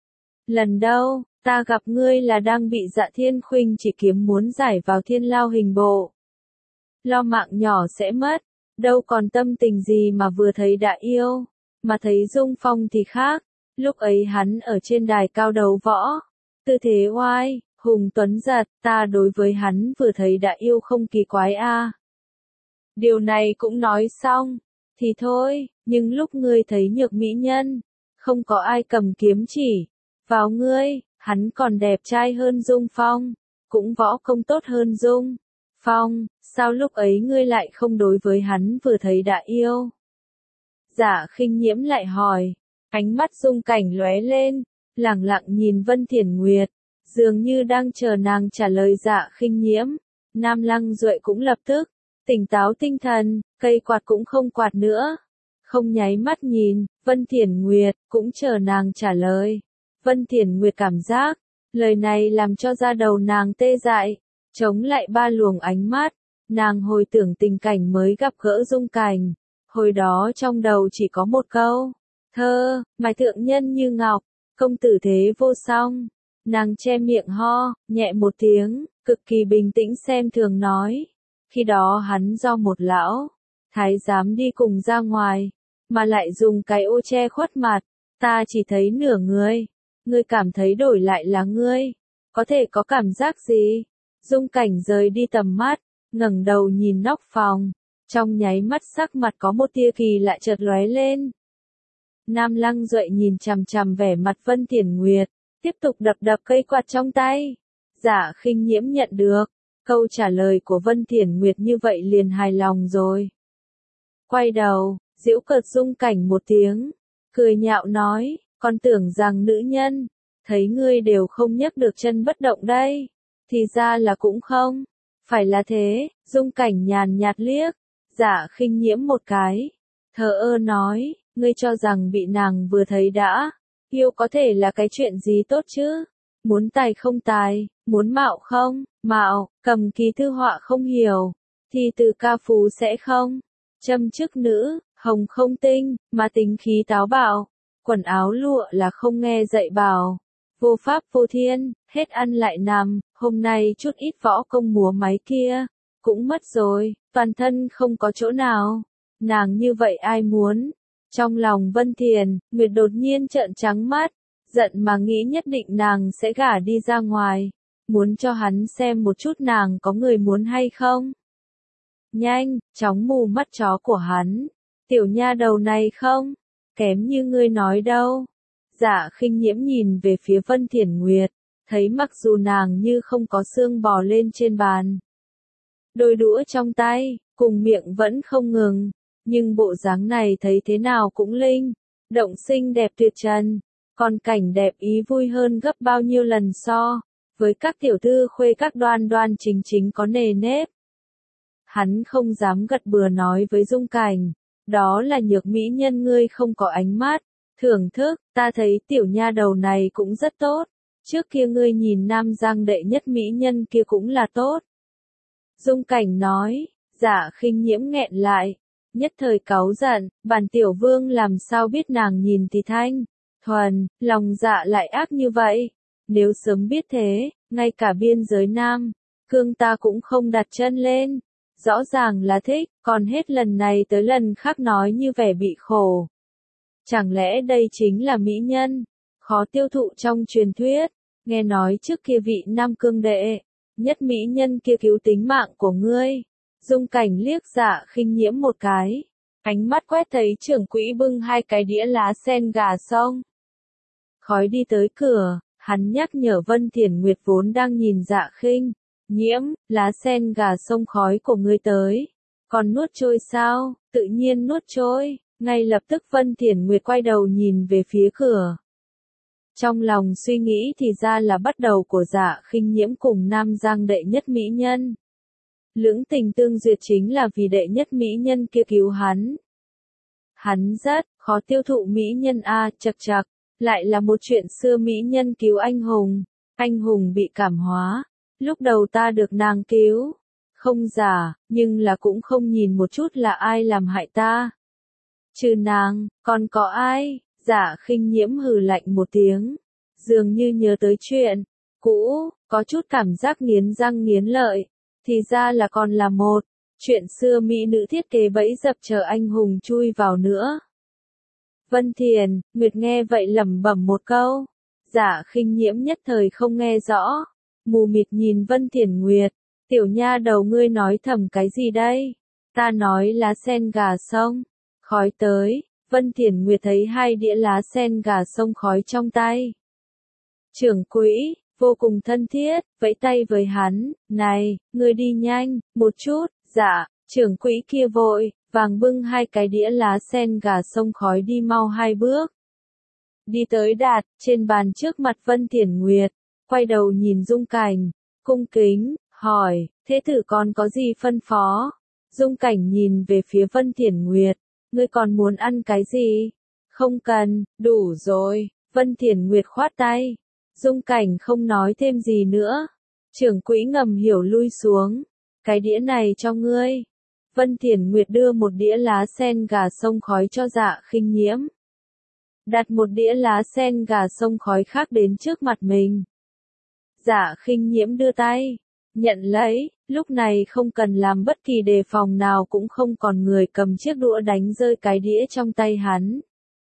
Lần đâu, ta gặp ngươi là đang bị Dạ Thiên Khuynh chỉ kiếm muốn giải vào thiên lao hình bộ. Lo mạng nhỏ sẽ mất, đâu còn tâm tình gì mà vừa thấy đã yêu, mà thấy Dung Phong thì khác, lúc ấy hắn ở trên đài cao đấu võ, tư thế oai, hùng tuấn giật, ta đối với hắn vừa thấy đã yêu không kỳ quái a. À. Điều này cũng nói xong, thì thôi, nhưng lúc ngươi thấy nhược mỹ nhân, không có ai cầm kiếm chỉ vào ngươi, hắn còn đẹp trai hơn Dung Phong, cũng võ công tốt hơn Dung Phong, sao lúc ấy ngươi lại không đối với hắn vừa thấy đã yêu? Dạ Khinh Nhiễm lại hỏi, ánh mắt Dung Cảnh lóe lên, lẳng lặng nhìn Vân Thiển Nguyệt, dường như đang chờ nàng trả lời Dạ Khinh Nhiễm. Nam Lăng Duệ cũng lập tức tỉnh táo tinh thần, cây quạt cũng không quạt nữa, không nháy mắt nhìn Vân Thiển Nguyệt, cũng chờ nàng trả lời. Vân Thiển Nguyệt cảm giác lời này làm cho da đầu nàng tê dại, chống lại ba luồng ánh mắt, nàng hồi tưởng tình cảnh mới gặp gỡ Dung Cảnh, hồi đó trong đầu chỉ có một câu thơ, mài thượng nhân như ngọc, công tử thế vô song. Nàng che miệng ho, nhẹ một tiếng, cực kỳ bình tĩnh xem thường nói. Khi đó hắn do một lão thái giám đi cùng ra ngoài, mà lại dùng cái ô che khuất mặt, ta chỉ thấy nửa người. Ngươi cảm thấy đổi lại là ngươi, có thể có cảm giác gì? Dung Cảnh rời đi tầm mắt, ngẩng đầu nhìn nóc phòng, trong nháy mắt sắc mặt có một tia kỳ lạ chợt lóe lên. Nam Lăng Duệ nhìn chằm chằm vẻ mặt Vân Thiển Nguyệt, tiếp tục đập đập cây quạt trong tay. Dạ Khinh Nhiễm nhận được câu trả lời của Vân Thiển Nguyệt như vậy liền hài lòng rồi. Quay đầu, giễu cợt Dung Cảnh một tiếng, cười nhạo nói, con tưởng rằng nữ nhân, thấy ngươi đều không nhấc được chân bất động đây, thì ra là cũng không, phải là thế. Dung Cảnh nhàn nhạt liếc Dạ Khinh Nhiễm một cái, thờ ơ nói, ngươi cho rằng bị nàng vừa thấy đã yêu có thể là cái chuyện gì tốt chứ? Muốn tài không tài, muốn mạo không mạo, cầm ký thư họa không hiểu, thì từ ca phú sẽ không châm chức nữ, hồng không tinh, mà tính khí táo bạo, quần áo lụa là không nghe dạy bảo, vô pháp vô thiên, hết ăn lại nằm, hôm nay chút ít võ công múa máy kia, cũng mất rồi, toàn thân không có chỗ nào, nàng như vậy ai muốn? Trong lòng Vân Thiển Nguyệt đột nhiên trợn trắng mắt, giận mà nghĩ nhất định nàng sẽ gả đi ra ngoài, muốn cho hắn xem một chút nàng có người muốn hay không. Nhanh, chóng mù mắt chó của hắn, tiểu nha đầu này không, kém như ngươi nói đâu. Dạ Khinh Nhiễm nhìn về phía Vân Thiển Nguyệt, thấy mặc dù nàng như không có xương bò lên trên bàn, đôi đũa trong tay, cùng miệng vẫn không ngừng, nhưng bộ dáng này thấy thế nào cũng linh, động xinh đẹp tuyệt trần, còn cảnh đẹp ý vui hơn gấp bao nhiêu lần so với các tiểu thư khuê các đoan đoan chính chính có nề nếp. Hắn không dám gật bừa nói với Dung Cảnh, đó là nhược mỹ nhân ngươi không có ánh mắt, thưởng thức, ta thấy tiểu nha đầu này cũng rất tốt, trước kia ngươi nhìn Nam Giang đệ nhất mỹ nhân kia cũng là tốt. Dung Cảnh nói, Dạ Khinh Nhiễm nghẹn lại, nhất thời cáu giận, bản tiểu vương làm sao biết nàng nhìn thì thanh thuần, lòng dạ lại ác như vậy, nếu sớm biết thế, ngay cả biên giới Nam Cương ta cũng không đặt chân lên, rõ ràng là thích, còn hết lần này tới lần khác nói như vẻ bị khổ. Chẳng lẽ đây chính là mỹ nhân, khó tiêu thụ trong truyền thuyết, nghe nói trước kia vị Nam Cương đệ, nhất mỹ nhân kia cứu tính mạng của ngươi. Dung Cảnh liếc Dạ Khinh Nhiễm một cái, ánh mắt quét thấy trưởng quỹ bưng hai cái đĩa lá sen gà xong. Khói đi tới cửa, hắn nhắc nhở Vân Thiển Nguyệt vốn đang nhìn Dạ Khinh Nhiễm, lá sen gà xông khói của ngươi tới, còn nuốt trôi sao? Tự nhiên nuốt trôi. Ngay lập tức Vân Thiển Nguyệt quay đầu nhìn về phía cửa. Trong lòng suy nghĩ thì ra là bắt đầu của Dạ Khinh Nhiễm cùng Nam Giang đệ nhất mỹ nhân. Lưỡng tình tương duyệt chính là vì đệ nhất mỹ nhân kia cứu hắn. Hắn rất khó tiêu thụ mỹ nhân a, chật chật, lại là một chuyện xưa mỹ nhân cứu anh hùng, anh hùng bị cảm hóa, Lúc đầu ta được nàng cứu. Không giả, nhưng là cũng không nhìn một chút là ai làm hại ta. Trừ nàng, còn có ai? Dạ Khinh Nhiễm hừ lạnh một tiếng. Dường như nhớ tới chuyện cũ, có chút cảm giác nghiến răng nghiến lợi. Thì ra là còn là một chuyện xưa mỹ nữ thiết kế bẫy dập chờ anh hùng chui vào nữa. Vân Thiền, Nguyệt nghe vậy lẩm bẩm một câu. Dạ Khinh Nhiễm nhất thời không nghe rõ. Mù mịt nhìn Vân Thiền Nguyệt. Tiểu nha đầu ngươi nói thầm cái gì đây? Ta nói lá sen gà sông. Khói tới. Vân Thiền Nguyệt thấy hai đĩa lá sen gà sông khói trong tay. Trưởng quỹ, vô cùng thân thiết, vẫy tay với hắn. Này, ngươi đi nhanh, một chút. Dạ, trưởng quỹ kia vội, vàng bưng hai cái đĩa lá sen gà sông khói đi mau hai bước. Đi tới đạt, trên bàn trước mặt Vân Thiền Nguyệt, quay đầu nhìn Dung Cảnh, cung kính, hỏi, thế tử còn có gì phân phó? Dung Cảnh nhìn về phía Vân Thiền Nguyệt, ngươi còn muốn ăn cái gì? Không cần, đủ rồi, Vân Thiền Nguyệt khoát tay. Dung Cảnh không nói thêm gì nữa. Trưởng quỹ ngầm hiểu lui xuống. Cái đĩa này cho ngươi. Vân Thiền Nguyệt đưa một đĩa lá sen gà sông khói cho Dạ Khinh Nhiễm. Đặt một đĩa lá sen gà sông khói khác đến trước mặt mình. Dạ Khinh Nhiễm đưa tay, nhận lấy, lúc này không cần làm bất kỳ đề phòng nào cũng không còn người cầm chiếc đũa đánh rơi cái đĩa trong tay hắn.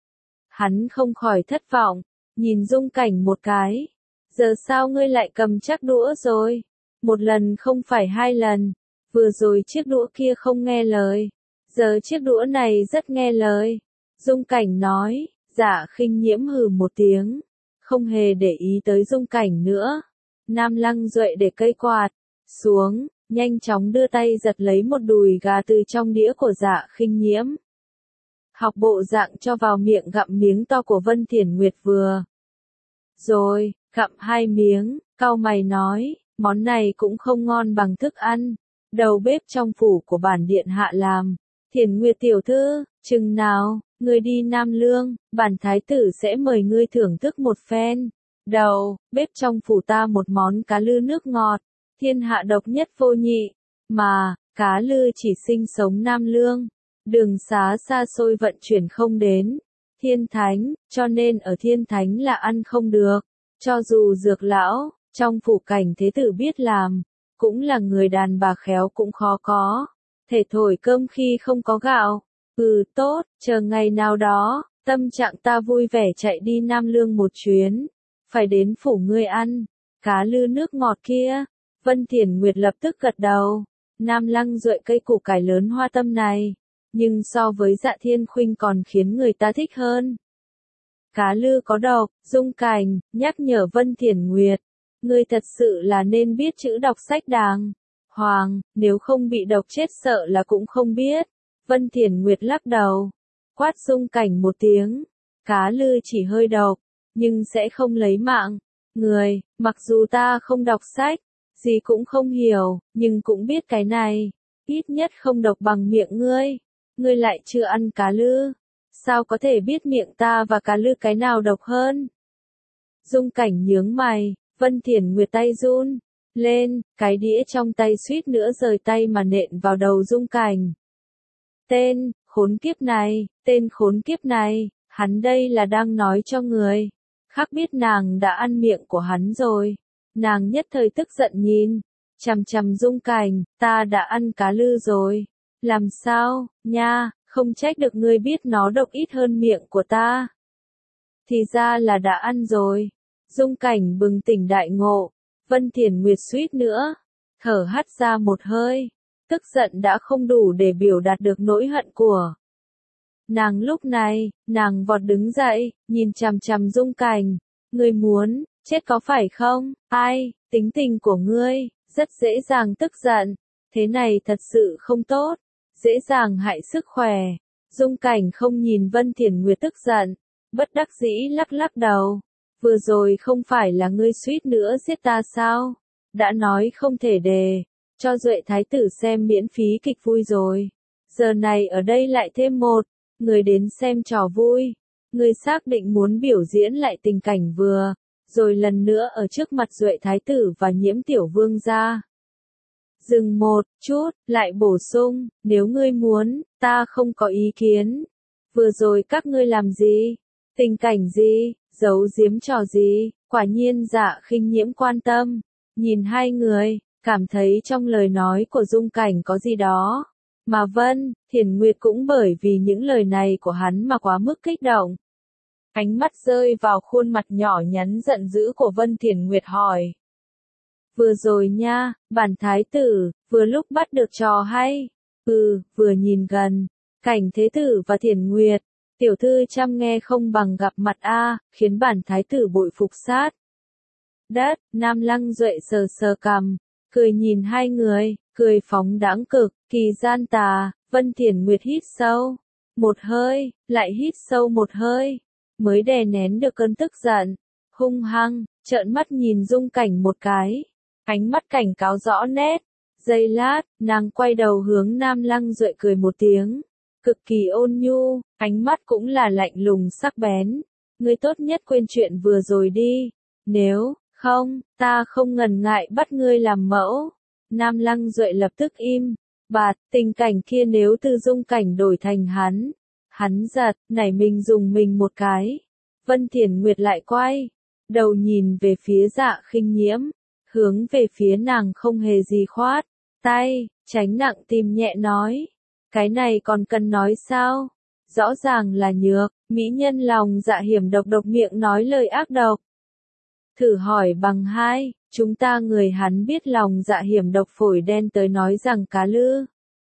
Hắn không khỏi thất vọng, nhìn Dung Cảnh một cái. Giờ sao ngươi lại cầm chắc đũa rồi? Một lần không phải hai lần, vừa rồi chiếc đũa kia không nghe lời, giờ chiếc đũa này rất nghe lời. Dung Cảnh nói. Dạ Khinh Nhiễm hừ một tiếng, không hề để ý tới Dung Cảnh nữa. Nam Lăng duệ để cây quạt xuống, nhanh chóng đưa tay giật lấy một đùi gà từ trong đĩa của Dạ Khinh Nhiễm. Học bộ dạng cho vào miệng gặm miếng to của Vân Thiền Nguyệt vừa. Rồi, gặm hai miếng, cau mày nói, món này cũng không ngon bằng thức ăn. Đầu bếp trong phủ của bản điện hạ làm. Thiền Nguyệt tiểu thư, chừng nào, ngươi đi Nam Lương, bản thái tử sẽ mời ngươi thưởng thức một phen. Đầu, bếp trong phủ ta một món cá lư nước ngọt, thiên hạ độc nhất vô nhị. Mà, cá lư chỉ sinh sống Nam Lương. Đường xá xa xôi vận chuyển không đến. Thiên Thánh, cho nên ở Thiên Thánh là ăn không được. Cho dù dược lão, trong phủ cảnh thế tử biết làm, cũng là người đàn bà khéo cũng khó có. Thể thổi cơm khi không có gạo. Ừ tốt, chờ ngày nào đó, tâm trạng ta vui vẻ chạy đi Nam Lương một chuyến. Phải đến phủ ngươi ăn. Cá lư nước ngọt kia. Vân Thiền Nguyệt lập tức gật đầu. Nam Lăng duệ cây củ cải lớn hoa tâm này. Nhưng so với Dạ Thiên Khuynh còn khiến người ta thích hơn. Cá lư có độc, Dung Cảnh, nhắc nhở Vân Thiền Nguyệt. Ngươi thật sự là nên biết chữ đọc sách đàng hoàng, nếu không bị độc chết sợ là cũng không biết. Vân Thiền Nguyệt lắc đầu, quát Dung Cảnh một tiếng. Cá lư chỉ hơi độc, nhưng sẽ không lấy mạng. Người, mặc dù ta không đọc sách, gì cũng không hiểu, nhưng cũng biết cái này. Ít nhất không độc bằng miệng ngươi. Ngươi lại chưa ăn cá lư. Sao có thể biết miệng ta và cá lư cái nào độc hơn? Dung Cảnh nhướng mày, Vân Thiền Nguyệt tay run lên, cái đĩa trong tay suýt nữa rời tay mà nện vào đầu Dung Cảnh. Tên, khốn kiếp này, tên khốn kiếp này, hắn đây là đang nói cho người khác biết nàng đã ăn miệng của hắn rồi. Nàng nhất thời tức giận nhìn chằm chằm Dung Cảnh, ta đã ăn cá lư rồi. Làm sao, nha, không trách được ngươi biết nó độc ít hơn miệng của ta. Thì ra là đã ăn rồi. Dung Cảnh bừng tỉnh đại ngộ. Vân Thiền Nguyệt suýt nữa thở hắt ra một hơi. Tức giận đã không đủ để biểu đạt được nỗi hận của nàng lúc này. Nàng vọt đứng dậy, nhìn chằm chằm Dung Cảnh. Ngươi muốn chết có phải không? Ai, tính tình của ngươi rất dễ dàng tức giận. Thế này thật sự không tốt, dễ dàng hại sức khỏe. Dung Cảnh không nhìn Vân Thiền Nguyệt tức giận, bất đắc dĩ lắc lắc đầu. Vừa rồi không phải là ngươi suýt nữa giết ta sao? Đã nói không thể để cho Duệ Thái tử xem miễn phí kịch vui rồi. Giờ này ở đây lại thêm một người đến xem trò vui. Ngươi xác định muốn biểu diễn lại tình cảnh vừa rồi lần nữa ở trước mặt Duệ Thái tử và Nhiễm Tiểu Vương gia. Dừng một chút, lại bổ sung, nếu ngươi muốn, ta không có ý kiến. Vừa rồi các ngươi làm gì? Tình cảnh gì? Giấu giếm trò gì? Quả nhiên Dạ Khinh Nhiễm quan tâm, nhìn hai người, cảm thấy trong lời nói của Dung Cảnh có gì đó. Mà Vân Thiền Nguyệt cũng bởi vì những lời này của hắn mà quá mức kích động. Ánh mắt rơi vào khuôn mặt nhỏ nhắn giận dữ của Vân Thiền Nguyệt hỏi. Vừa rồi nha, bản thái tử, vừa lúc bắt được trò hay. Ừ, vừa nhìn gần, cảnh thế tử và Thiền Nguyệt, tiểu thư chăm nghe không bằng gặp mặt a, khiến bản thái tử bội phục sát. Đất, Nam Lăng Duệ sờ sờ cằm, cười nhìn hai người, cười phóng đãng cực, kỳ gian tà. Vân Thiền Nguyệt hít sâu một hơi, lại hít sâu một hơi, mới đè nén được cơn tức giận, hung hăng trợn mắt nhìn Dung Cảnh một cái, ánh mắt cảnh cáo rõ nét. Giây lát, nàng quay đầu hướng Nam Lăng Duệ cười một tiếng, cực kỳ ôn nhu, ánh mắt cũng là lạnh lùng sắc bén. Ngươi tốt nhất quên chuyện vừa rồi đi, nếu không, ta không ngần ngại bắt ngươi làm mẫu. Nam Lăng Duệ lập tức im bặt, tình cảnh kia nếu từ Dung Cảnh đổi thành hắn, hắn giật nảy mình dùng mình một cái. Vân Thiền Nguyệt lại quay đầu nhìn về phía Dạ Khinh Nhiễm, hướng về phía nàng không hề gì khoát tay, tránh nặng tim nhẹ nói, cái này còn cần nói sao? Rõ ràng là nhược, mỹ nhân lòng dạ hiểm độc độc miệng nói lời ác độc. Thử hỏi bằng hai, chúng ta người hắn biết lòng dạ hiểm độc phổi đen tới nói rằng cá lư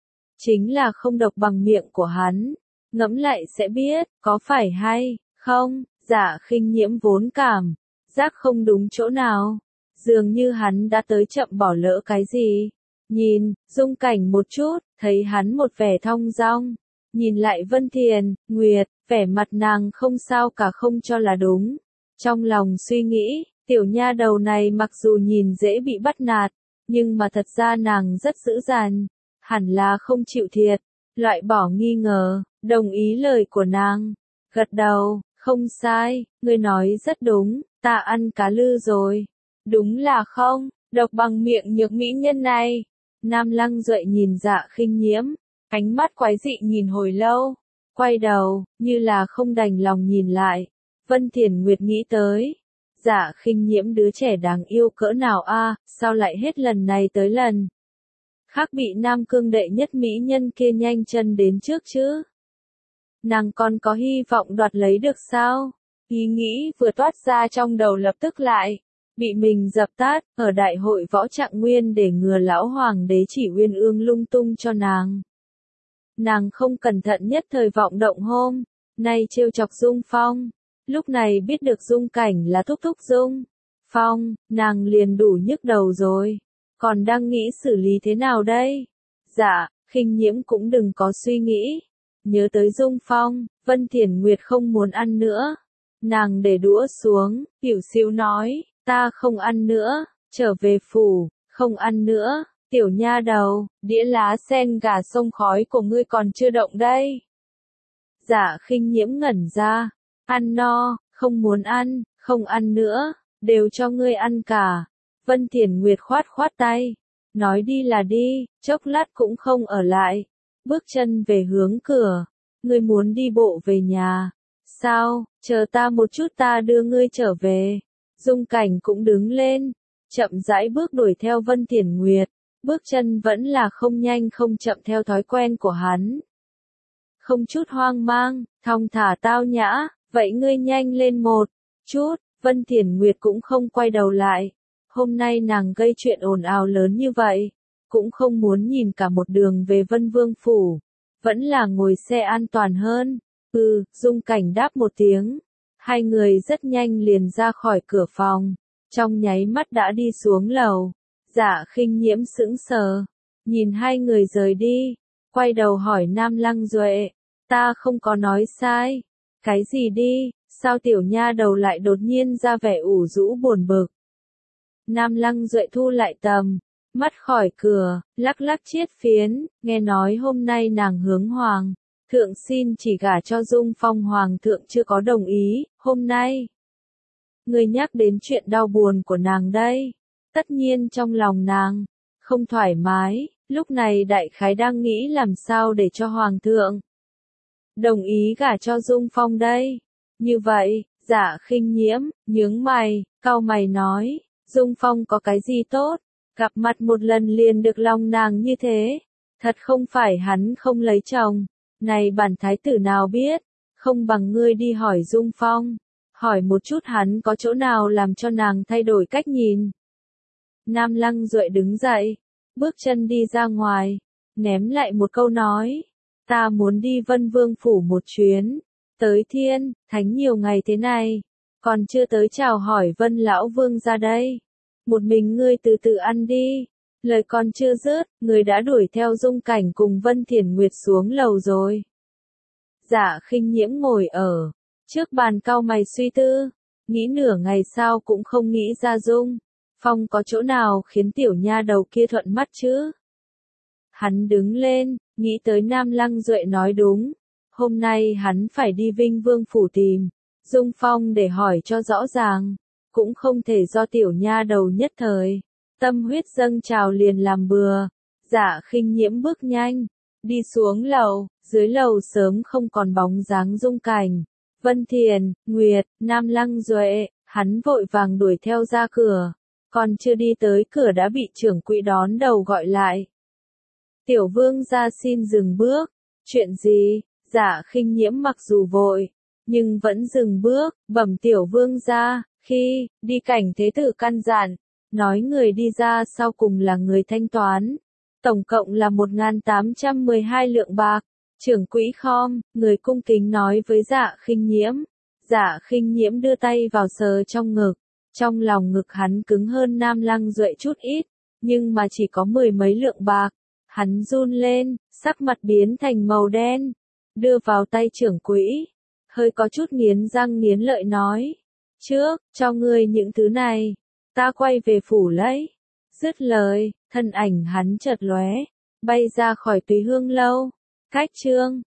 chính là không độc bằng miệng của hắn, ngẫm lại sẽ biết, có phải hay không? Dạ Khinh Nhiễm vốn cảm giác không đúng chỗ nào, dường như hắn đã tới chậm bỏ lỡ cái gì. Nhìn Dung Cảnh một chút, thấy hắn một vẻ thong dong, nhìn lại Vân Thiền Nguyệt, vẻ mặt nàng không sao cả không cho là đúng. Trong lòng suy nghĩ, tiểu nha đầu này mặc dù nhìn dễ bị bắt nạt, nhưng mà thật ra nàng rất dữ dằn, hẳn là không chịu thiệt, loại bỏ nghi ngờ, đồng ý lời của nàng, gật đầu, không sai, ngươi nói rất đúng, ta ăn cá lư rồi, đúng là không, độc bằng miệng nhược mỹ nhân này. Nam Lăng Duệ nhìn Dạ Khinh Nhiễm, ánh mắt quái dị nhìn hồi lâu, quay đầu, như là không đành lòng nhìn lại. Vân Thiền Nguyệt nghĩ tới, Dạ Khinh Nhiễm đứa trẻ đáng yêu cỡ nào a, sao lại hết lần này tới lần khác bị Nam Cương đệ nhất mỹ nhân kia nhanh chân đến trước chứ? Nàng còn có hy vọng đoạt lấy được sao? Ý nghĩ vừa toát ra trong đầu lập tức lại bị mình dập tắt, ở đại hội võ trạng nguyên để ngừa lão hoàng đế chỉ uyên ương lung tung cho nàng. Nàng không cẩn thận nhất thời vọng động hôm nay trêu chọc Dung Phong, lúc này biết được Dung Cảnh là thúc thúc Dung Phong, nàng liền đủ nhức đầu rồi, còn đang nghĩ xử lý thế nào đây? Dạ, Khinh Nhiễm cũng đừng có suy nghĩ, nhớ tới Dung Phong, Vân Thiền Nguyệt không muốn ăn nữa. Nàng để đũa xuống, tiểu xíu nói, ta không ăn nữa, trở về phủ, không ăn nữa, tiểu nha đầu, đĩa lá sen gà sông khói của ngươi còn chưa động đây. Dạ Khinh Nhiễm ngẩn ra, ăn no, không muốn ăn, không ăn nữa, đều cho ngươi ăn cả. Vân Thiền Nguyệt khoát khoát tay, nói đi là đi, chốc lát cũng không ở lại, bước chân về hướng cửa, ngươi muốn đi bộ về nhà. Sao, chờ ta một chút ta đưa ngươi trở về. Dung Cảnh cũng đứng lên, chậm rãi bước đuổi theo Vân Thiền Nguyệt, bước chân vẫn là không nhanh không chậm theo thói quen của hắn. Không chút hoang mang, thong thả tao nhã, vậy ngươi nhanh lên một chút, Vân Thiền Nguyệt cũng không quay đầu lại. Hôm nay nàng gây chuyện ồn ào lớn như vậy, cũng không muốn nhìn cả một đường về Vân Vương Phủ, vẫn là ngồi xe an toàn hơn. Ừ, Dung Cảnh đáp một tiếng. Hai người rất nhanh liền ra khỏi cửa phòng, trong nháy mắt đã đi xuống lầu. Dạ Khinh Nhiễm sững sờ, nhìn hai người rời đi, quay đầu hỏi Nam Lăng Duệ, ta không có nói sai. Cái gì đi, sao tiểu nha đầu lại đột nhiên ra vẻ ủ rũ buồn bực. Nam Lăng Duệ thu lại tầm mắt khỏi cửa, lắc lắc chiết phiến, nghe nói hôm nay nàng hướng hoàng thượng xin chỉ gả cho Dung Phong, hoàng thượng chưa có đồng ý, hôm nay Ngươi nhắc đến chuyện đau buồn của nàng đây. Tất nhiên trong lòng nàng không thoải mái, lúc này đại khái đang nghĩ làm sao để cho hoàng thượng đồng ý gả cho Dung Phong đây. Như vậy, Dạ Khinh Nhiễm nhướng mày, cau mày nói, Dung Phong có cái gì tốt, gặp mặt một lần liền được lòng nàng như thế, thật không phải hắn không lấy chồng, này bản thái tử nào biết, không bằng ngươi đi hỏi Dung Phong, hỏi một chút hắn có chỗ nào làm cho nàng thay đổi cách nhìn. Nam Lăng Duệ đứng dậy, bước chân đi ra ngoài, ném lại một câu nói, ta muốn đi Vân Vương phủ một chuyến, tới Thiên, Thánh nhiều ngày thế này, còn chưa tới chào hỏi Vân Lão Vương ra đây. Một mình ngươi từ từ ăn đi. Lời còn chưa dứt, người đã đuổi theo Dung Cảnh cùng Vân Thiển Nguyệt xuống lầu rồi. Dạ Khinh Nhiễm ngồi ở trước bàn cau mày suy tư, nghĩ nửa ngày sao cũng không nghĩ ra Dung Phong có chỗ nào khiến tiểu nha đầu kia thuận mắt chứ. Hắn đứng lên, nghĩ tới Nam Lăng Duệ nói đúng, hôm nay hắn phải đi Vinh Vương phủ tìm Dung Phong để hỏi cho rõ ràng, cũng không thể do tiểu nha đầu nhất thời tâm huyết dâng trào liền làm bừa. Dạ Khinh Nhiễm bước nhanh đi xuống lầu, dưới lầu sớm không còn bóng dáng Dung Cảnh, Vân Thiền Nguyệt, Nam Lăng Duệ. Hắn vội vàng đuổi theo ra cửa, còn chưa đi tới cửa đã bị trưởng quỹ đón đầu gọi lại. Tiểu vương gia xin dừng bước. Chuyện gì? Dạ Khinh Nhiễm mặc dù vội, nhưng vẫn dừng bước, bẩm tiểu vương gia, khi đi Cảnh thế tử căn dặn, nói người đi ra sau cùng là người thanh toán, tổng cộng là một nghìn tám trăm mười hai lượng bạc. Trưởng quỹ khom, người cung kính nói với Dạ Khinh Nhiễm. Dạ Khinh Nhiễm đưa tay vào sờ trong ngực, trong lòng ngực hắn cứng hơn Nam Lăng Duệ chút ít, nhưng mà chỉ có mười mấy lượng bạc. Hắn run lên, sắc mặt biến thành màu đen, đưa vào tay trưởng quỹ, hơi có chút nghiến răng nghiến lợi nói, trước, cho ngươi những thứ này, ta quay về phủ lấy. Dứt lời, thân ảnh hắn chợt lóe, bay ra khỏi Tùy Hương lâu. Cách chương